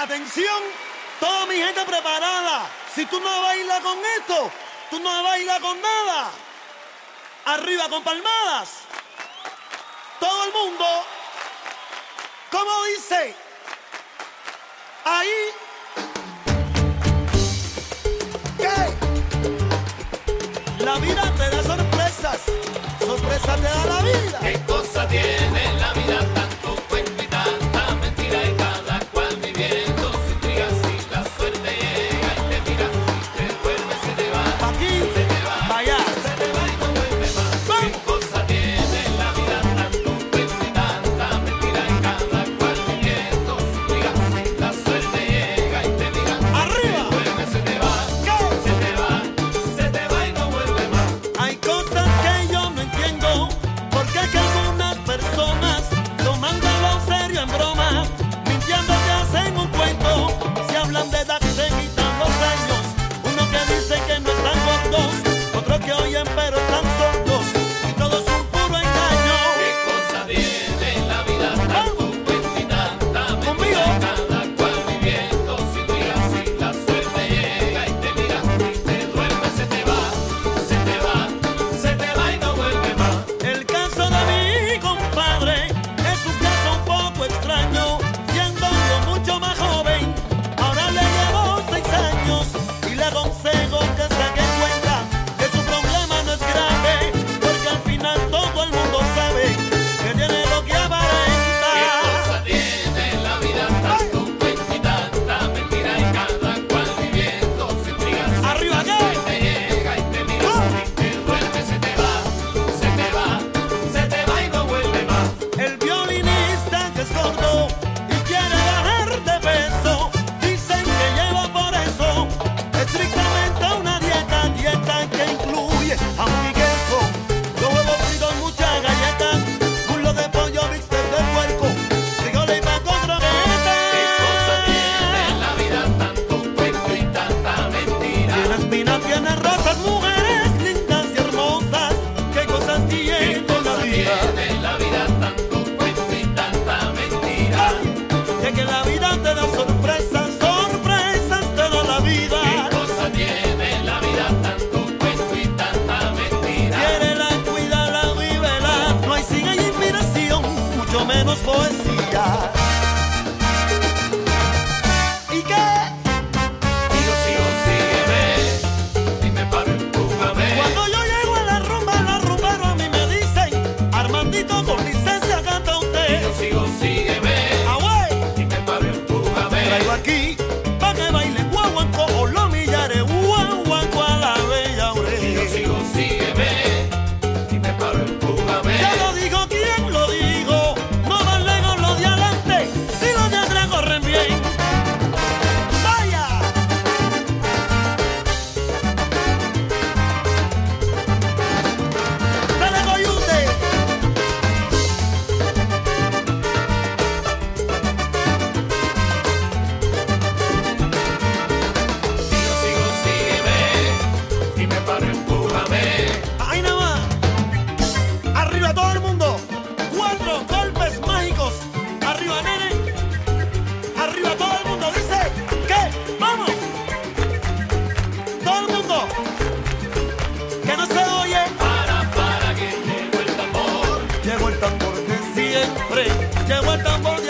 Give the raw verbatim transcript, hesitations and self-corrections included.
Atención, toda mi gente preparada. Si tú no bailas con esto, tú no bailas con nada. Arriba con palmadas. Todo el mundo. ¿Cómo dice? Ahí. ¿Qué? La vida te da sorpresas. Sorpresas te da la vida. ¿Qué cosa tiene la vida? Tanto cuento y tanta mentira y cada cual viviendo su intriga. Si la suerte llega y te mira y te vuelve, se te va. Pa' aquí, se te va, pa' allá. se te va y no vuelve más. ¿Qué cosa tiene la vida? Tanto cuento y tanta mentira y cada cual viviendo su intriga. Si la suerte llega y te mira Arriba. y te vuelve, se te va. ¿Qué? Se te va, se te va y no vuelve más. Hay cosas que yo no entiendo. Porque es que algunas personas tomándolo serio en broma, mintiendo te hacen un cuento. Si hablan de edad se quitan los años. Uno que dice que no están gordos, otros que oyen pero están sordos. Y todo es un puro engaño. ¿Qué cosa tiene la vida? Tanto cuento y tanta Conmigo. mentira, cada cual viviendo su intriga. Si la suerte llega y te mira y te duerme, se te va, se te va, se te va y no vuelve más. El caso de mi compadre es un caso un poco extraño. Siendo yo mucho más joven, ahora le llevo seis años. Y le aconsejo que saque cuenta que su problema no es grave, porque al final todo el mundo sabe que tiene lo que ¿Qué aparenta. cosa tiene la vida? Tanto cuento y tanta mentira y cada cual viviendo su intriga. Si Arriba, la ¿qué? suerte llega y te mira y te duerme, se te va, se te va, se te va y no vuelve más. El violinista que es gordo y quiere bajar de peso, dicen que lleva por eso estrictamente una dieta, dieta que incluye jamón y queso, dos huevos fritos, muchas galletas, muslo de pollo, bistec de puerco, frijoles y pan con croquetas. ¿Qué cosa tiene la vida? Tanto cuento y tanta mentira. Tiene espinas, tiene rosas, mujeres lindas y hermosas. ¿Qué cosas ¿Qué tiene la cosa vida? tiene la vida? Tanto cuento y tanta mentira. Y es que la vida te da sorpresas, sorpresas te da la vida. ¿Qué cosa tiene la vida? Tanto cuento y tanta mentira. Quiérela, cuídala, vívela. No hay sin hay inspiración, mucho menos poesía. ¿Y qué? Sigo, sigo, sígueme. Y me paro, empújame. Cuando yo llego a la rumba, la rumbero a mí me dicen: Armandito, con licencia canta usted. Sigo, sigo, sígueme. Ah, güey. Y me paro, empújame. Traigo aquí pa' que baile guaguanco o los millares, guaguanco a la bella Sigo, orilla. sigo, sígueme. Y me paro, empújame. Ya lo dijo, ¿quién lo dijo? No van lejos los de adelante, si los de atrás corren bien. ¡Vaya! ¡Dale, coyute! Sigo, sigo, sígueme. Y me paro, empújame. Ahí nada más. Arriba todo el mundo. Cuatro golpes mágicos. Arriba, nene. Arriba todo el mundo. Dice que vamos. Todo el mundo. Que no se oye. Para, para que llegó el tambor. Llegó el tambor de siempre. Llegó el tambor